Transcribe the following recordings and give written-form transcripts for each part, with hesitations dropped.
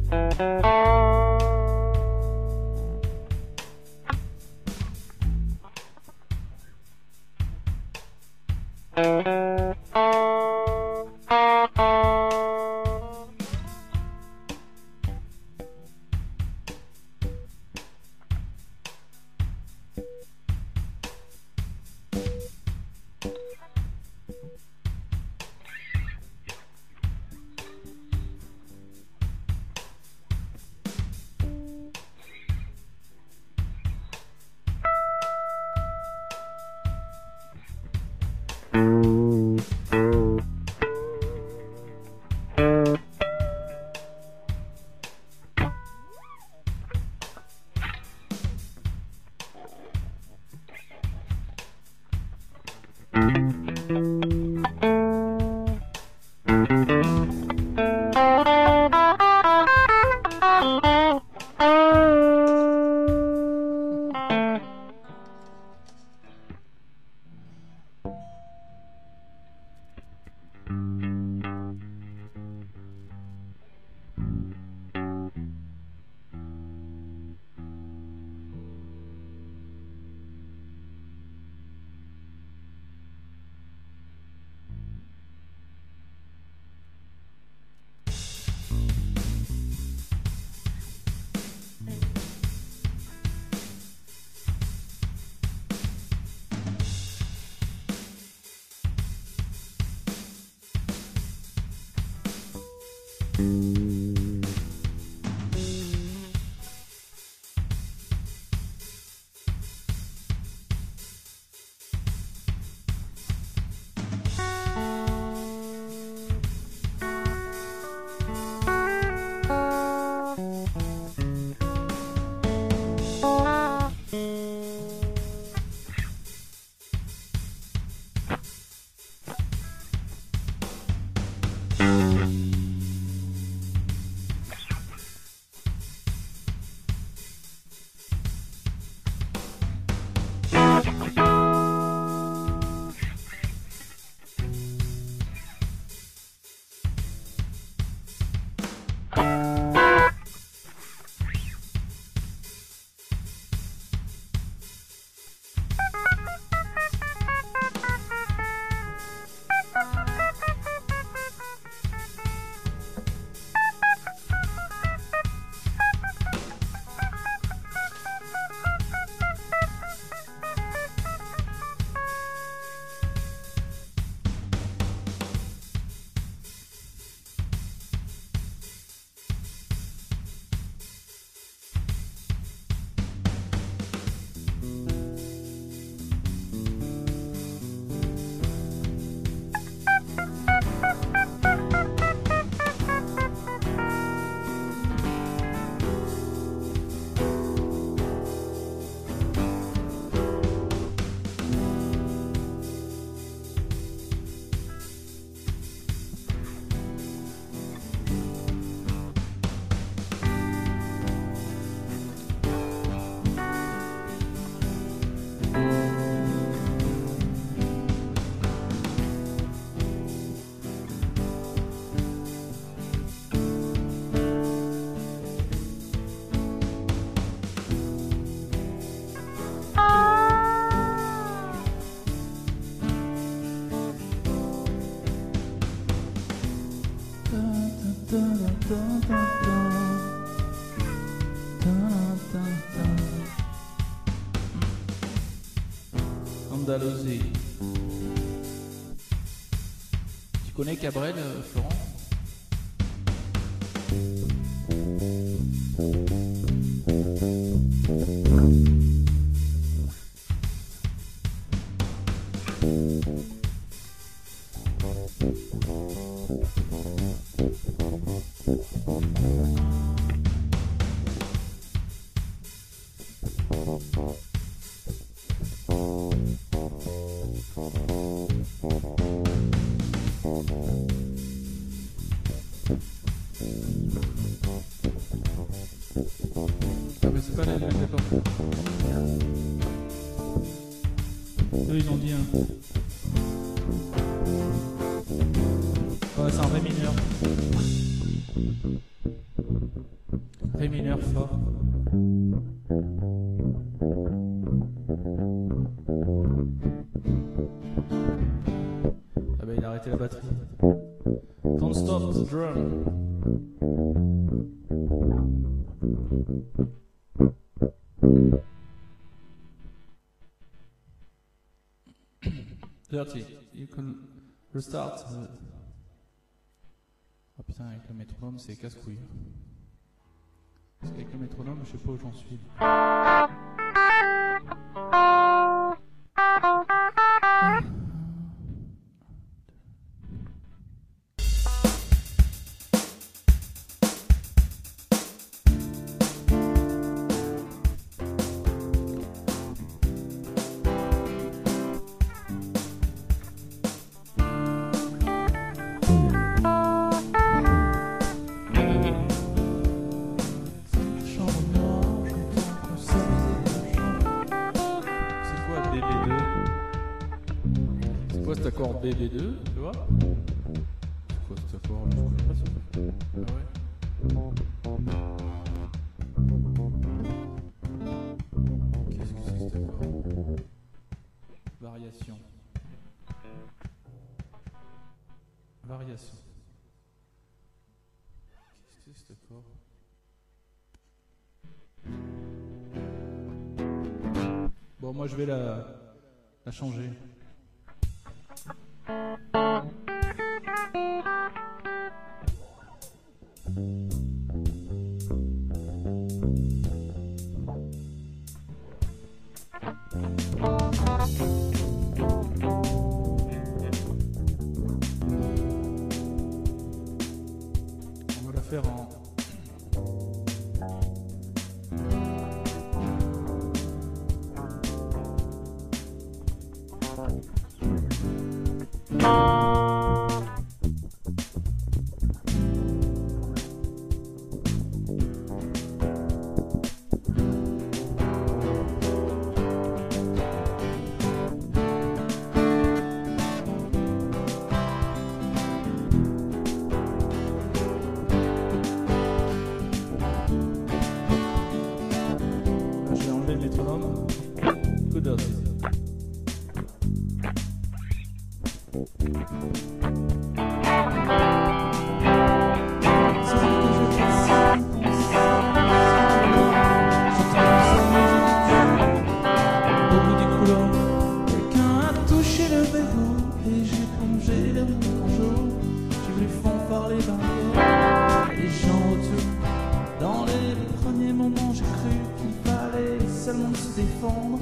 Andalousie. Tu connais Cabrel, Florent? C'est pas la même, d'accord. Eux, ils ont dit un. Ouais, c'est un ré mineur. Ré mineur fort. Ah bah il a arrêté la batterie. Don't stop the drum. Dirty, you can restart. Ah putain, avec le métronome c'est casse-couille. Parce qu'avec le métronome, je sais pas où j'en suis. Cet accord BB2, tu vois? C'est quoi cet accord? Je connais pas ça. Ah ouais. Qu'est-ce que c'est cet accord? Variation. Variation. Qu'est-ce que c'est cet accord? Bon, moi je vais la changer. On va la faire en... Je vais enlever le métronome. Good dose. Seulement se défendre.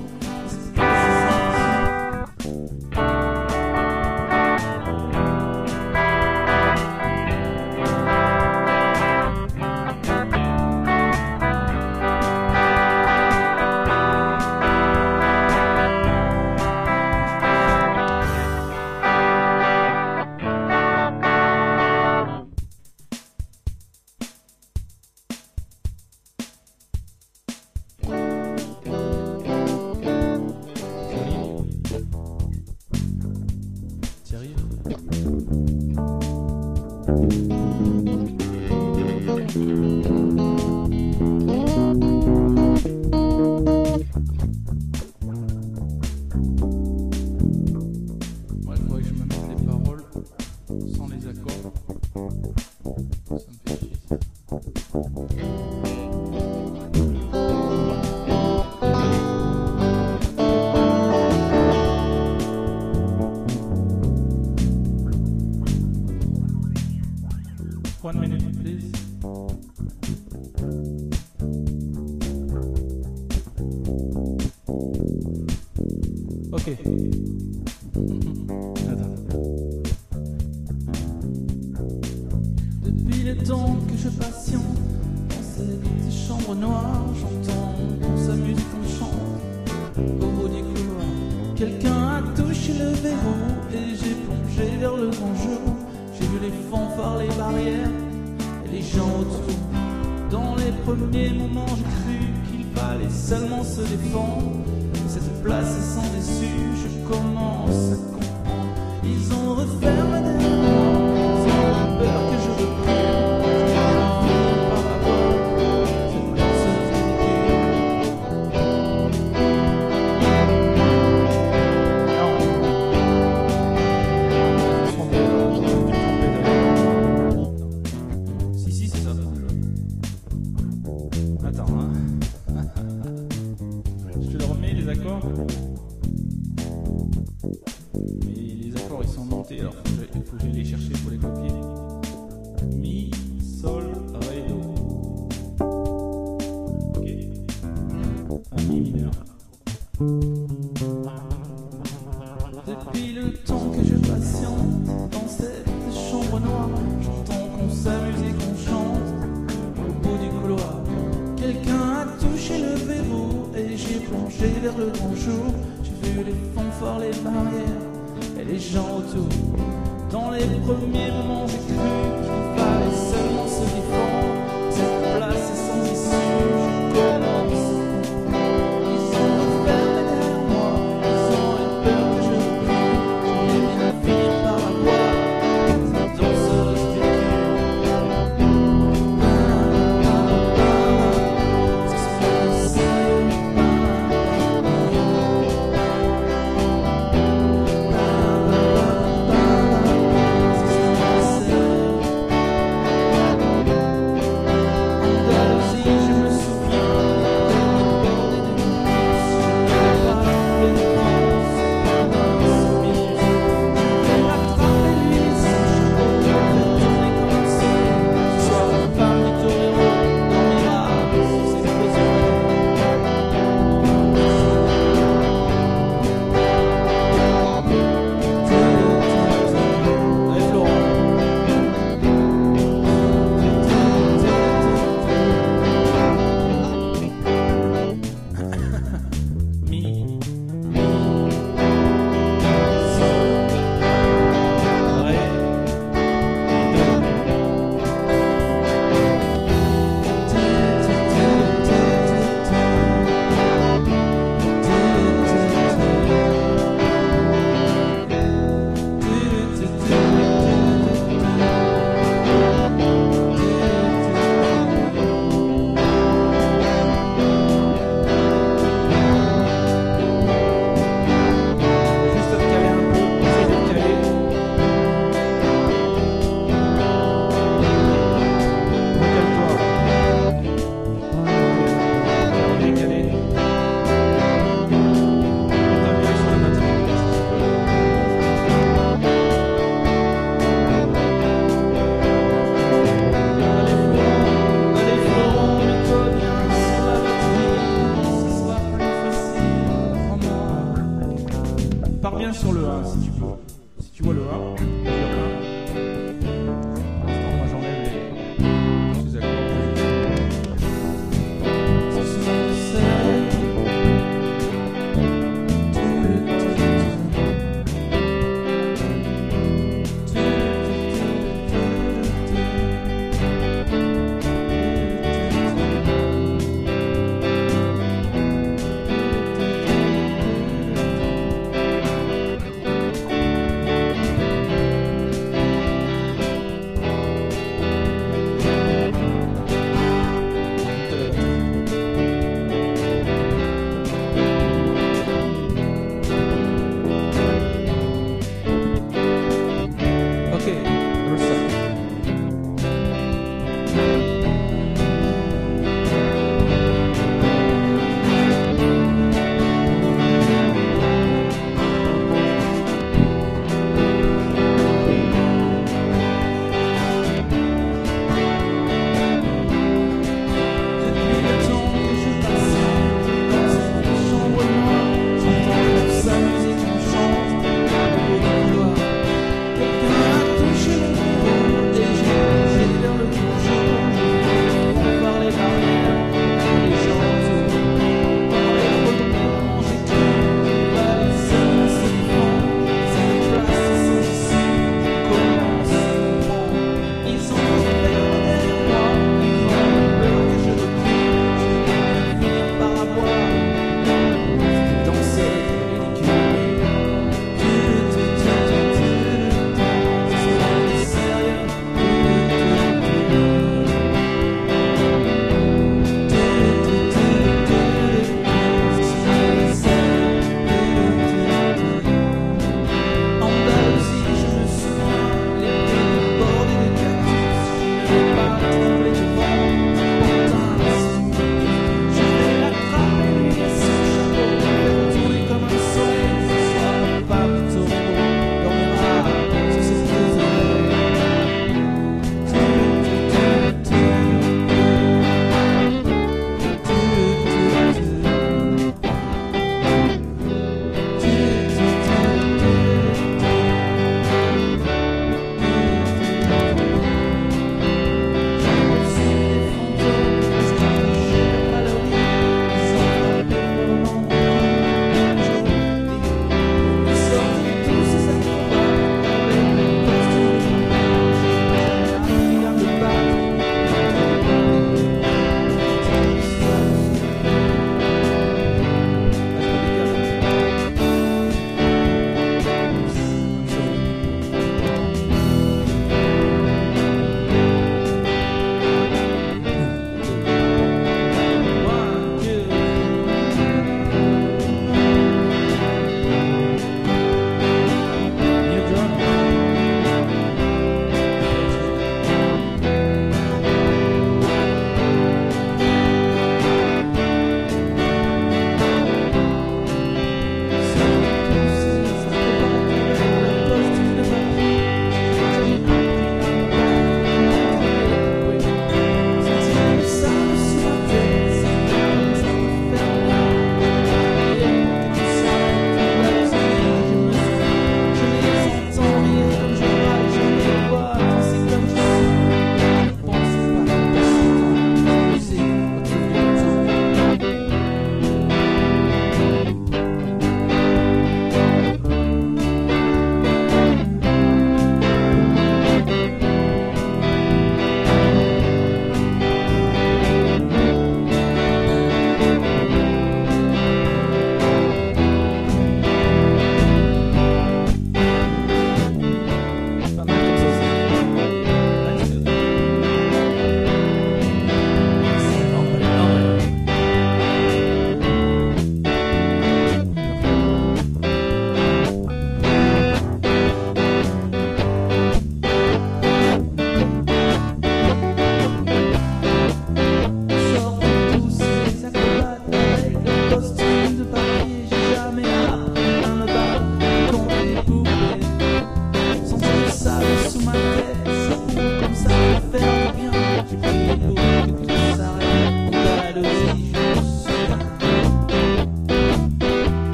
Moi, il faudrait que je me mette les paroles sans les accords. Ça me fait chier. One minute, please. Ok. Depuis le temps que je patiente dans cette petite chambre noire, j'entends sa musique en chante au bout du couloir. Quelqu'un a touché le verrou et j'ai plongé vers le grand jour. J'ai vu les fanfares, les barrières et les gens autour. Dans les premiers moments, j'ai cru qu'il fallait seulement se défendre. Cette place est sans issue, je commence à comprendre. Ils ont refermé des portes, ils ont peur que je recule. plongé vers le grand jour. J'ai vu les fanfares, les barrières et les gens autour. Dans les premiers moments, j'ai cru qu'il fallait seulement se défendre. Cette place est sans issue, je commence. Ils ont enfermé derrière moi, ils ont eu peur que je recule. Je vais bien finir par la voir, cette danseuse du cul. C'est ce que c'est. C'est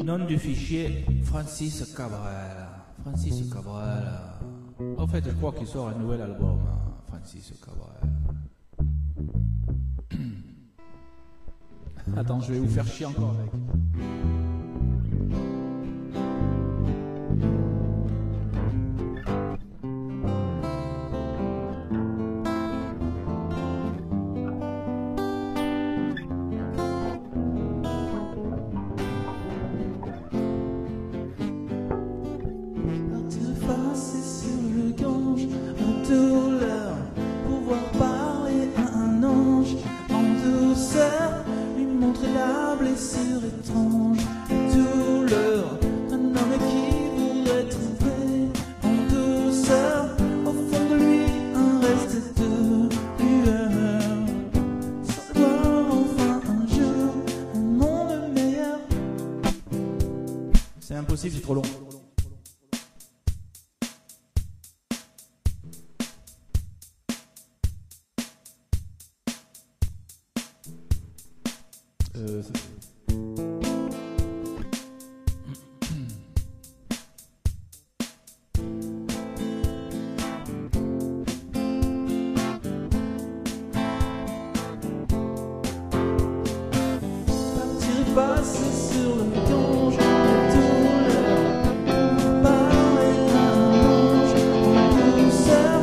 Nom du fichier Francis Cabrel. Francis Cabrel. En fait, je crois qu'il sort un nouvel album, Francis Cabrel. Attends, je vais vous faire chier encore avec. C'est impossible, c'est trop long. Passer sur le gange de douleur, parler d'un ange en douceur,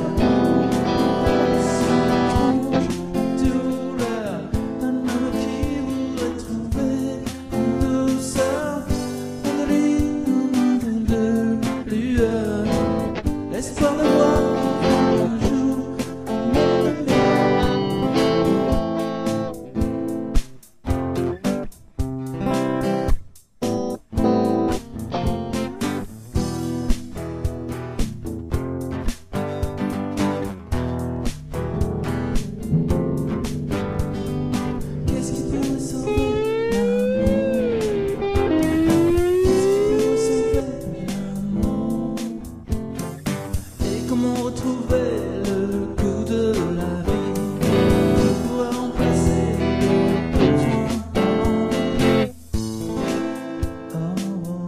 étrange douleur, d'un homme qui voudrait trouver en douceur, près de lui de lueur, l'espoir de voir un jour un monde comment retrouver le goût de la vie pour remplacer le besoin d'envie. Oh, oh.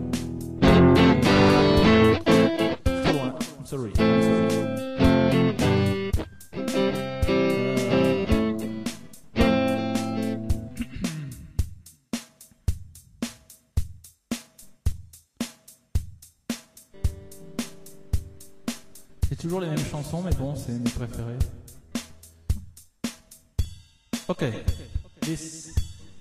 C'est trop loin, I'm sorry. C'est toujours les mêmes chansons, mais bon, c'est mes préférées. Ok. This.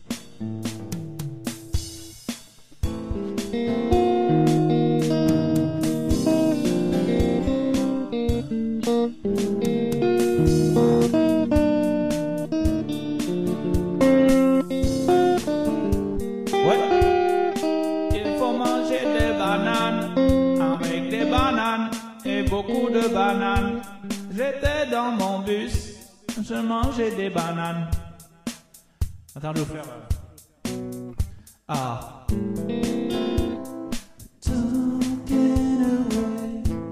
Ouais. Il faut manger des bananes avec des bananes. Et beaucoup de bananes. J'étais dans mon bus, je mangeais des bananes. Attends, je vais vous faire. Ah. Talking away.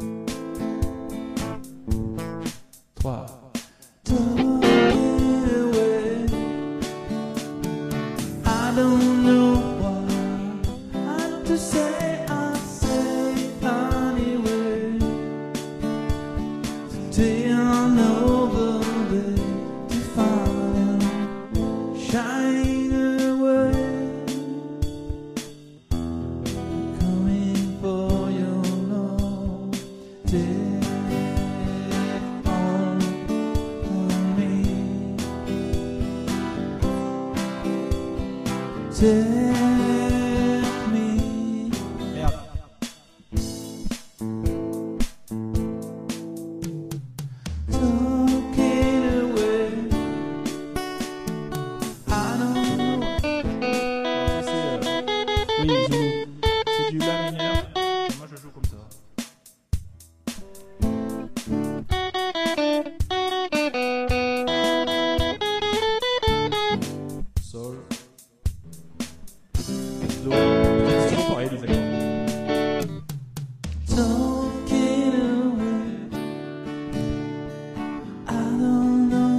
3. Talking away. I don't know what to say. Day on over day to find shine away, coming for your love. Take on me, take me. Yeah. C'est du la mineur. Moi je joue comme ça. Sol. Do. C'est toujours pareil les accords. Talking away. I don't know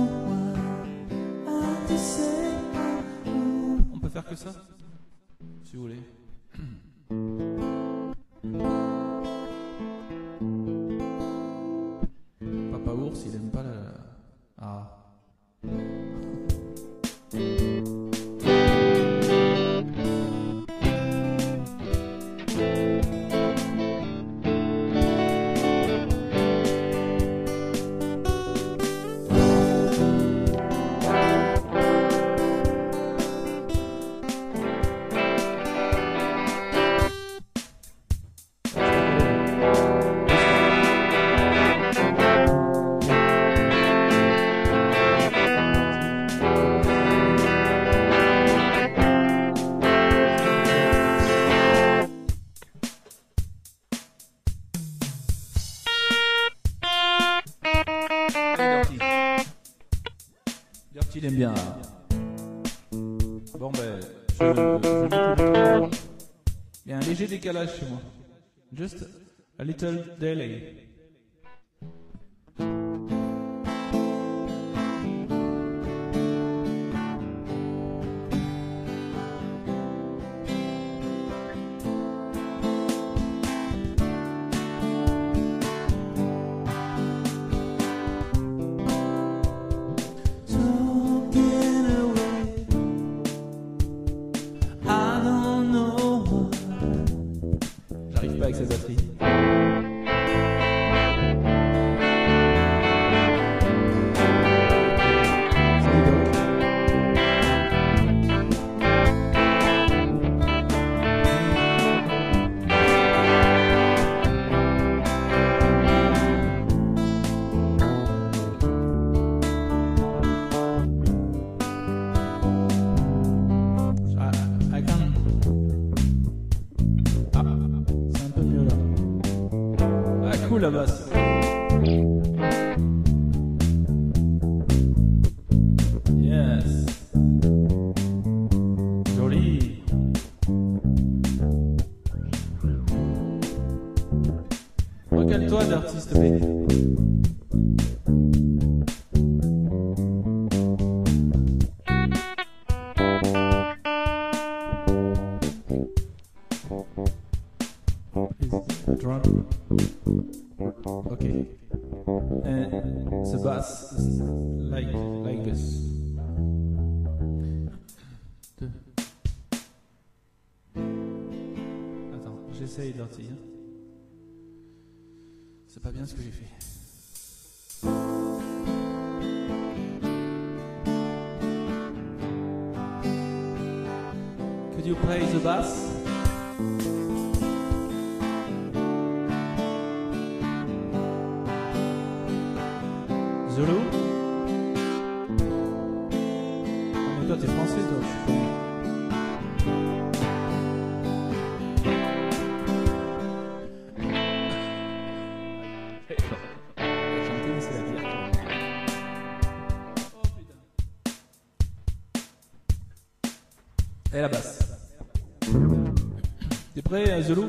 what to say. On peut faire que ça, si vous voulez. Papa ours, il aime pas la... Ah. Dirty, il aime bien. Bon ben, je découvre. Il y a un léger décalage chez moi. Just a little delay. J'arrive pas avec cette batterie. Salut Doc. I can... Ah, c'est un peu mieux là. Ah, cool la basse. Yes. Joli. Recale-toi d'artiste B. Drum. Okay. And the bass is like this. Attends, j'essaye de sortir. C'est pas bien ce que j'ai fait. Could you play the bass? Zulu? Ah, mais toi t'es français toi, je suis pas. Chanter c'est la pire. Oh putain. Et la basse. T'es prêt Zulu?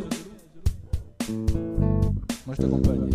Moi je t'accompagne.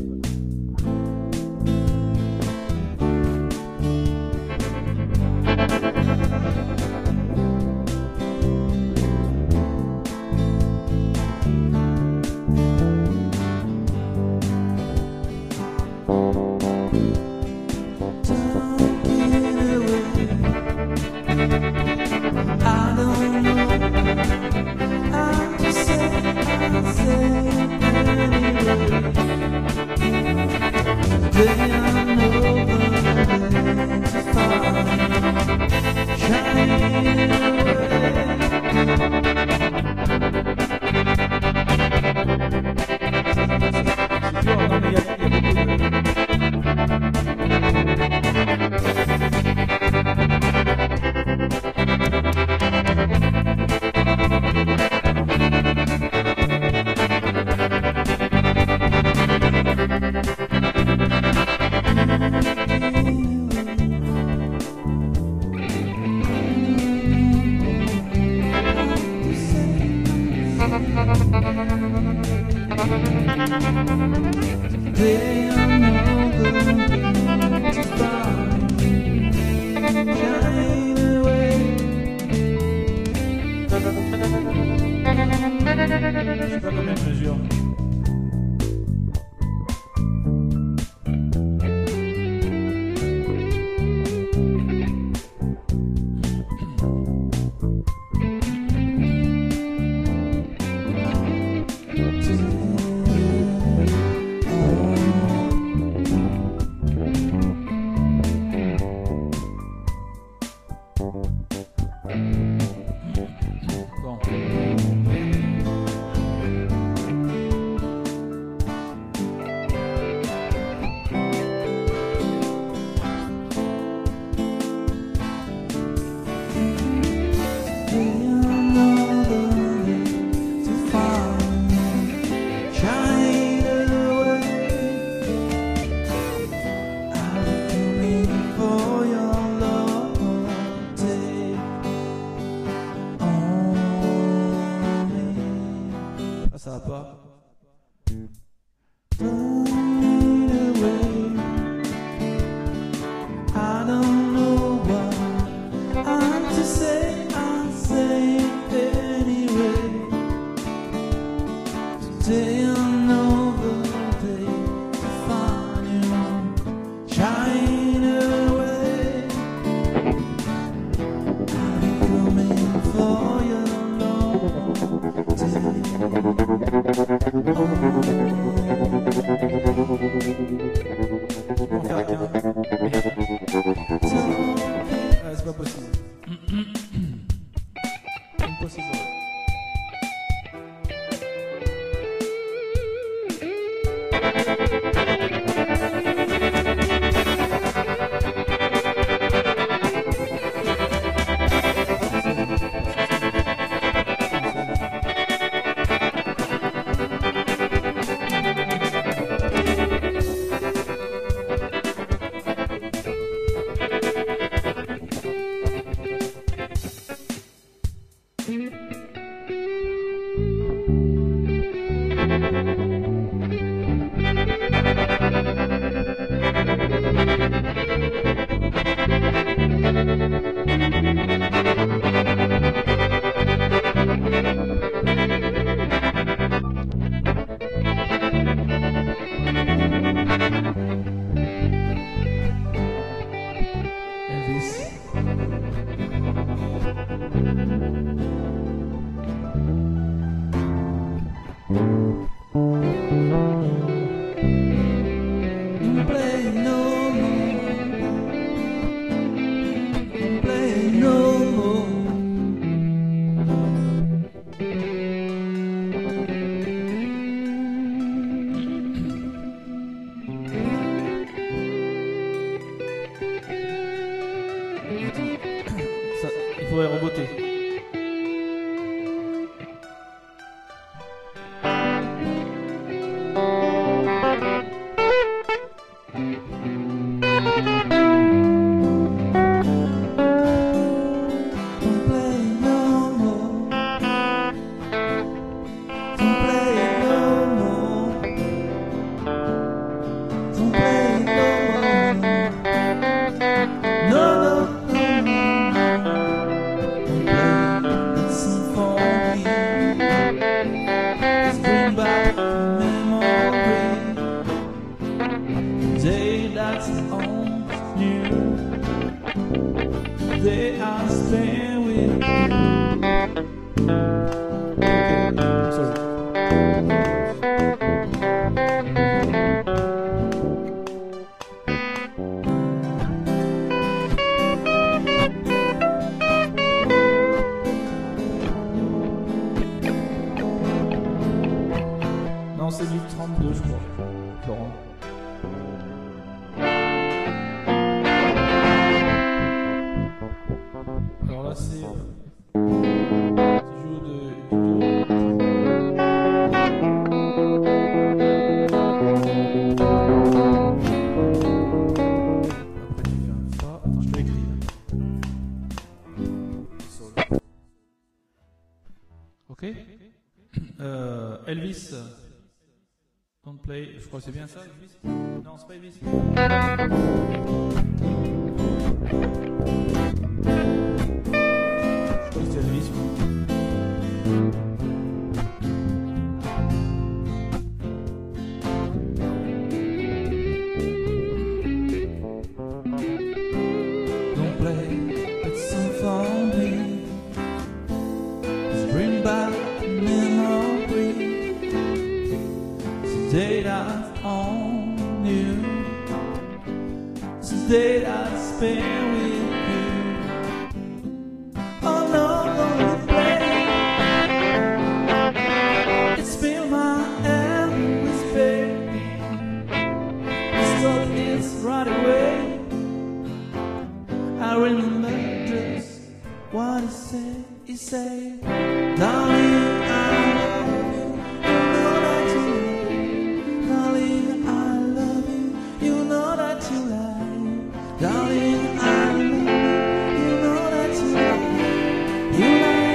They are no good to find, shine away. Je sais pas combien de mesures. Ça va pas. I don't know what I'm to say, I'll say it anyway. Today another day to find you shine away. I'm coming for your love day. C'est pas possible. Impossible. Il faudrait reboter. They are staying with you. Sorry. Non, c'est du 32, je crois, Florent. Alors là, c'est tu joues de après tu fais un fa. Attends, je vais écrire. Sol. Ok. Elvis. Don't play. Je crois que c'est bien ça, Elvis. Non, c'est pas Elvis. Je crois que c'est Elvis. day I own you. It's the day I spend with you. Oh no, lonely place, it's filled my air with pain. The story is right away. I remember just what he said, darling, I love you, you know that you lie. Darling, I love you, you know that you lie. Darling, I love you, you know that you lie. You lie.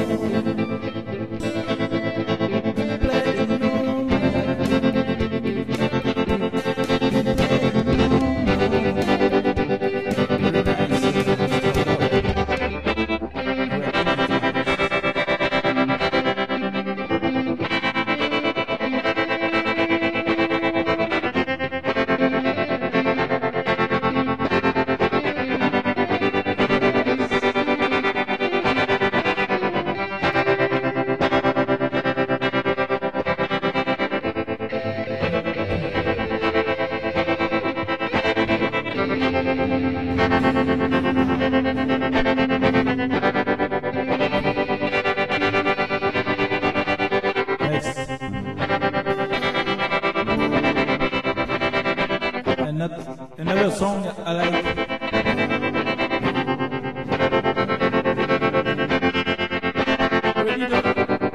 Another song I like. Ready to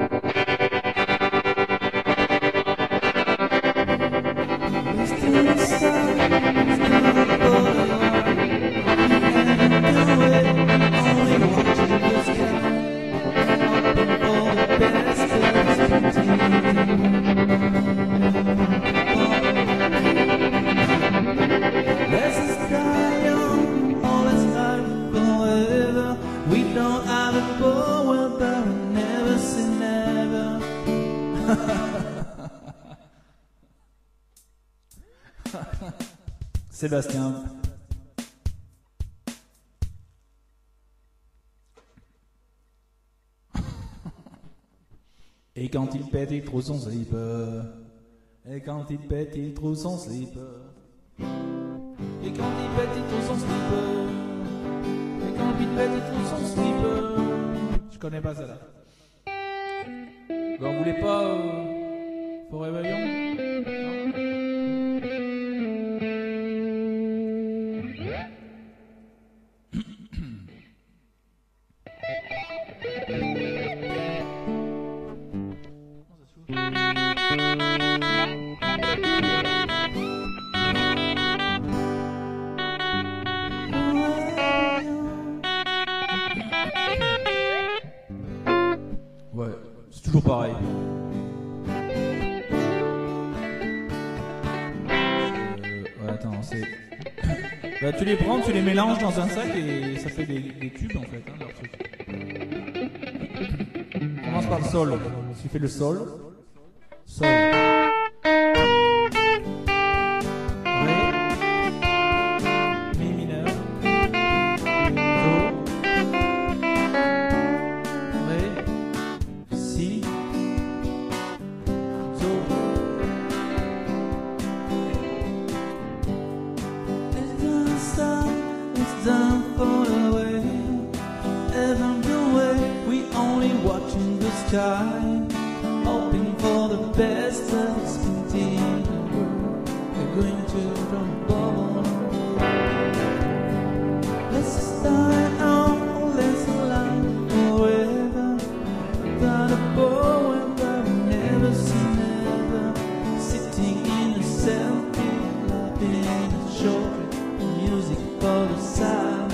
Sébastien. Et quand il pète, il trouve son slip. Et quand il pète, il trouve son slip. Et quand il pète, il trouve son slip. Et quand il pète, il trouve son slip. Je connais pas ça là. Vous voulez pas Forever Young? Ouais, c'est toujours pareil. Ouais, attends, c'est... Bah, tu les prends, tu les mélanges dans un sac et ça fait des tubes en fait, hein, leur truc. On commence par le sol. Tu fais le sol. Sol. Ré. Mi mineur. Do. Ré. Si. Do. It's done for the way, every way. We only watching the sky, hoping for the best that's in the world. We're going to drop a bubble. Let's start out, let's allow forever. Got a poem that we never seen ever. Sitting in a selfie, laughing in a short. Music for the sound.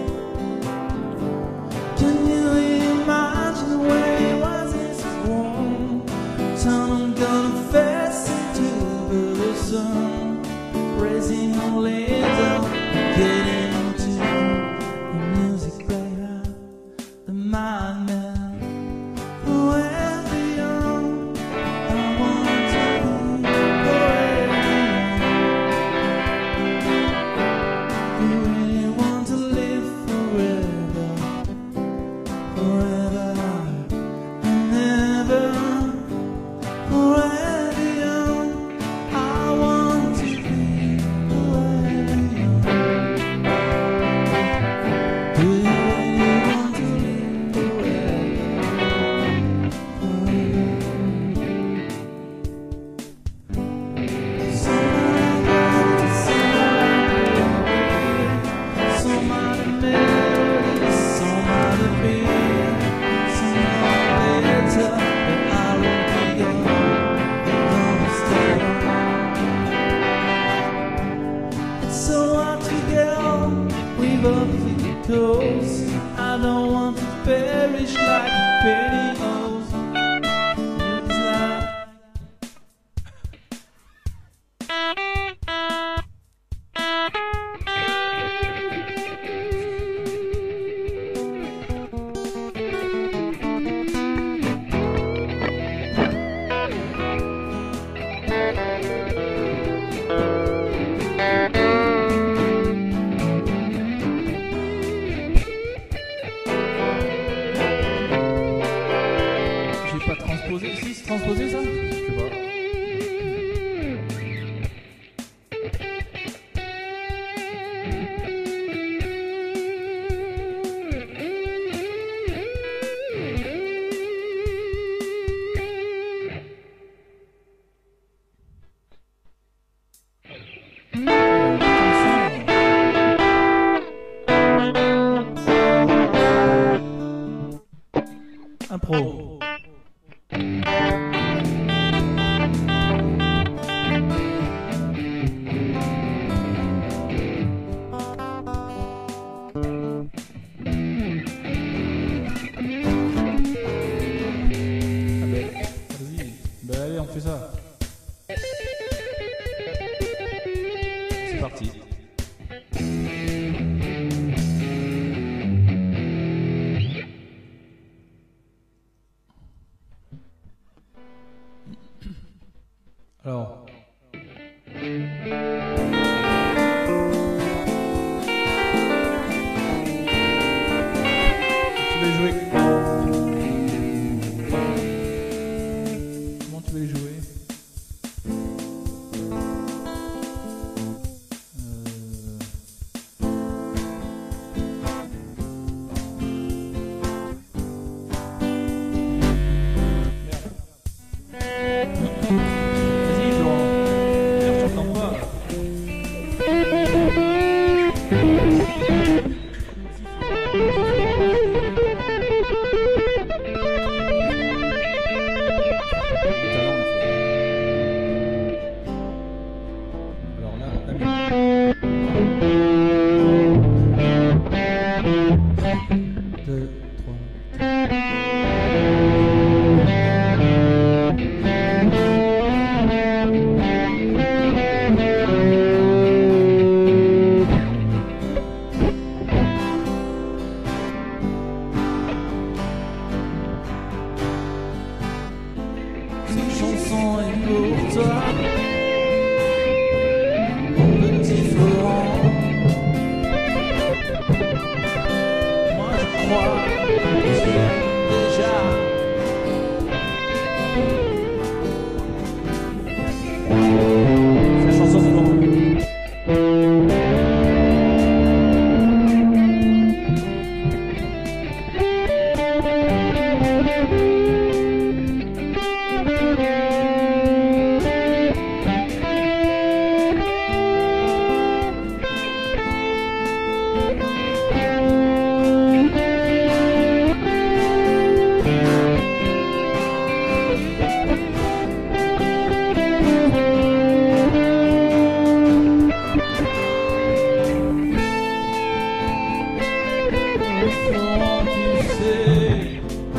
Can you imagine the way it was this warm? Time I'm gonna face into the sun, praising all little, getting into the music player, the madman. Forever young, I want to be forever young. You really want to live forever, forever and ever. Forever young, I want to be forever young. Do you really want to live forever? transposé, si c'est transposé ça? Je sais pas. Impro. Vas-y, bah allez, on fait ça. C'est parti. Alors. Tu veux jouer? Comment tu veux jouer? Vas-y, Florent. Merde, je t'entends pas. Alors là, la musique. 2, 3. Cette chanson est pour toi.